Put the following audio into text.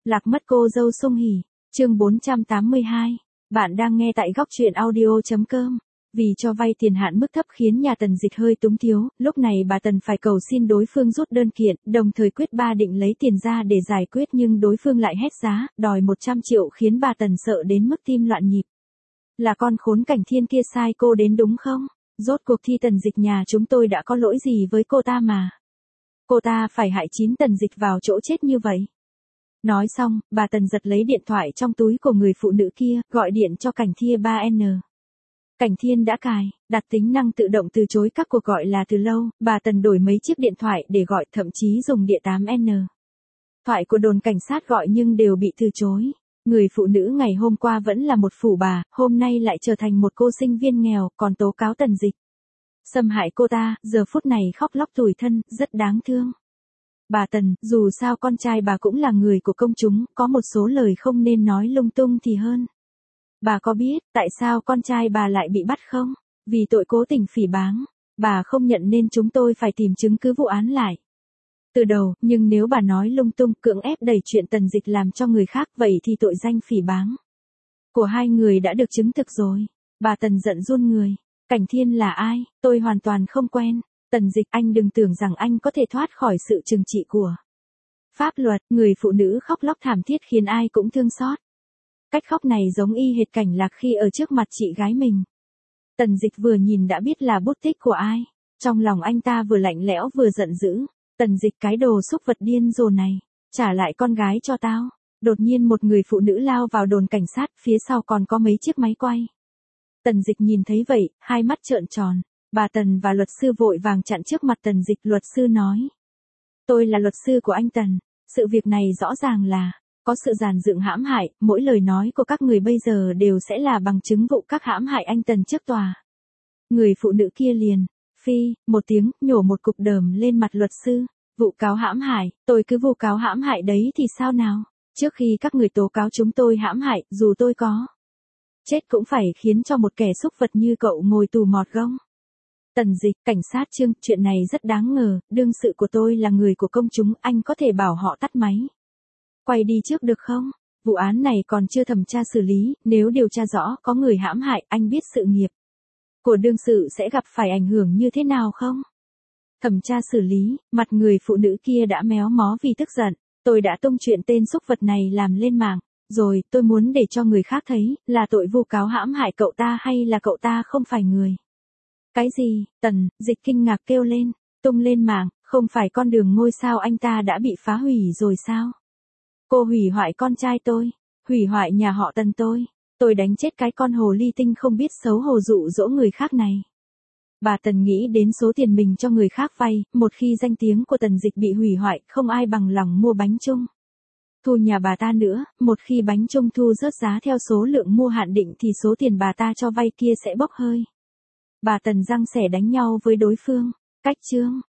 Lạc mất cô dâu Sung Hỉ, chương 482. Bạn đang nghe tại góc truyện audio.com. Vì cho vay tiền hạn mức thấp khiến nhà Tần Dịch hơi túng thiếu, lúc này bà Tần phải cầu xin đối phương rút đơn kiện, đồng thời quyết ba định lấy tiền ra để giải quyết, nhưng đối phương lại hét giá, đòi 100 triệu khiến bà Tần sợ đến mức tim loạn nhịp. Là con khốn Cảnh Thiên kia sai cô đến đúng không? Rốt cuộc thì Tần Dịch nhà chúng tôi đã có lỗi gì với cô ta mà? Cô ta phải hại chín Tần Dịch vào chỗ chết như vậy. Nói xong, bà Tần giật lấy điện thoại trong túi của người phụ nữ kia, gọi điện cho Cảnh Thiên 3N. Cảnh Thiên đã cài, đặt tính năng tự động từ chối các cuộc gọi là từ lâu, bà Tần đổi mấy chiếc điện thoại để gọi, thậm chí dùng điện 8N. Thoại của đồn cảnh sát gọi nhưng đều bị từ chối. Người phụ nữ ngày hôm qua vẫn là một phù bà, hôm nay lại trở thành một cô sinh viên nghèo, còn tố cáo Tần Dịch xâm hại cô ta, giờ phút này khóc lóc tủi thân, rất đáng thương. Bà Tần, dù sao con trai bà cũng là người của công chúng, có một số lời không nên nói lung tung thì hơn. Bà có biết tại sao con trai bà lại bị bắt không? Vì tội cố tình phỉ báng. Bà không nhận nên chúng tôi phải tìm chứng cứ vụ án lại từ đầu, nhưng nếu bà nói lung tung, cưỡng ép đẩy chuyện Tần Dịch làm cho người khác, vậy thì tội danh phỉ báng của hai người đã được chứng thực rồi. Bà Tần giận run người. Cảnh Thiên là ai? Tôi hoàn toàn không quen. Tần Dịch, anh đừng tưởng rằng anh có thể thoát khỏi sự trừng trị của pháp luật. Người phụ nữ khóc lóc thảm thiết khiến ai cũng thương xót. Cách khóc này giống y hệt Cảnh Lạc khi ở trước mặt chị gái mình. Tần Dịch vừa nhìn đã biết là bút tích của ai. Trong lòng anh ta vừa lạnh lẽo vừa giận dữ. Tần Dịch, cái đồ xúc vật điên rồ này, trả lại con gái cho tao. Đột nhiên một người phụ nữ lao vào đồn cảnh sát, phía sau còn có mấy chiếc máy quay. Tần Dịch nhìn thấy vậy, hai mắt trợn tròn. Bà Tần và luật sư vội vàng chặn trước mặt Tần Dịch. Luật sư nói: tôi là luật sư của anh Tần. Sự việc này rõ ràng là có sự giàn dựng hãm hại, mỗi lời nói của các người bây giờ đều sẽ là bằng chứng vụ các hãm hại anh Tần trước tòa. Người phụ nữ kia liền phi một tiếng, nhổ một cục đờm lên mặt luật sư. Vụ cáo hãm hại, tôi cứ vu cáo hãm hại đấy thì sao nào? Trước khi các người tố cáo chúng tôi hãm hại, dù tôi có chết cũng phải khiến cho một kẻ xúc vật như cậu ngồi tù mọt gông. Tần Dịch, cảnh sát Trương, chuyện này rất đáng ngờ, đương sự của tôi là người của công chúng, anh có thể bảo họ tắt máy quay đi trước được không? Vụ án này còn chưa thẩm tra xử lý, nếu điều tra rõ có người hãm hại, anh biết sự nghiệp của đương sự sẽ gặp phải ảnh hưởng như thế nào không? Thẩm tra xử lý, mặt người phụ nữ kia đã méo mó vì tức giận. Tôi đã tung chuyện tên xúc vật này làm lên mạng, rồi tôi muốn để cho người khác thấy là tội vu cáo hãm hại cậu ta hay là cậu ta không phải người. Cái gì? Tần Dịch kinh ngạc kêu lên. Tung lên mạng, không phải con đường ngôi sao anh ta đã bị phá hủy rồi sao? Cô hủy hoại con trai tôi, hủy hoại nhà họ Tần tôi đánh chết cái con hồ ly tinh không biết xấu hổ dụ dỗ người khác này. Bà Tần nghĩ đến số tiền mình cho người khác vay, một khi danh tiếng của Tần Dịch bị hủy hoại, không ai bằng lòng mua bánh trung thu nhà bà ta nữa, một khi bánh trung thu rớt giá theo số lượng mua hạn định thì số tiền bà ta cho vay kia sẽ bốc hơi. Bà Tần giăng xẻ đánh nhau với đối phương. Cách chương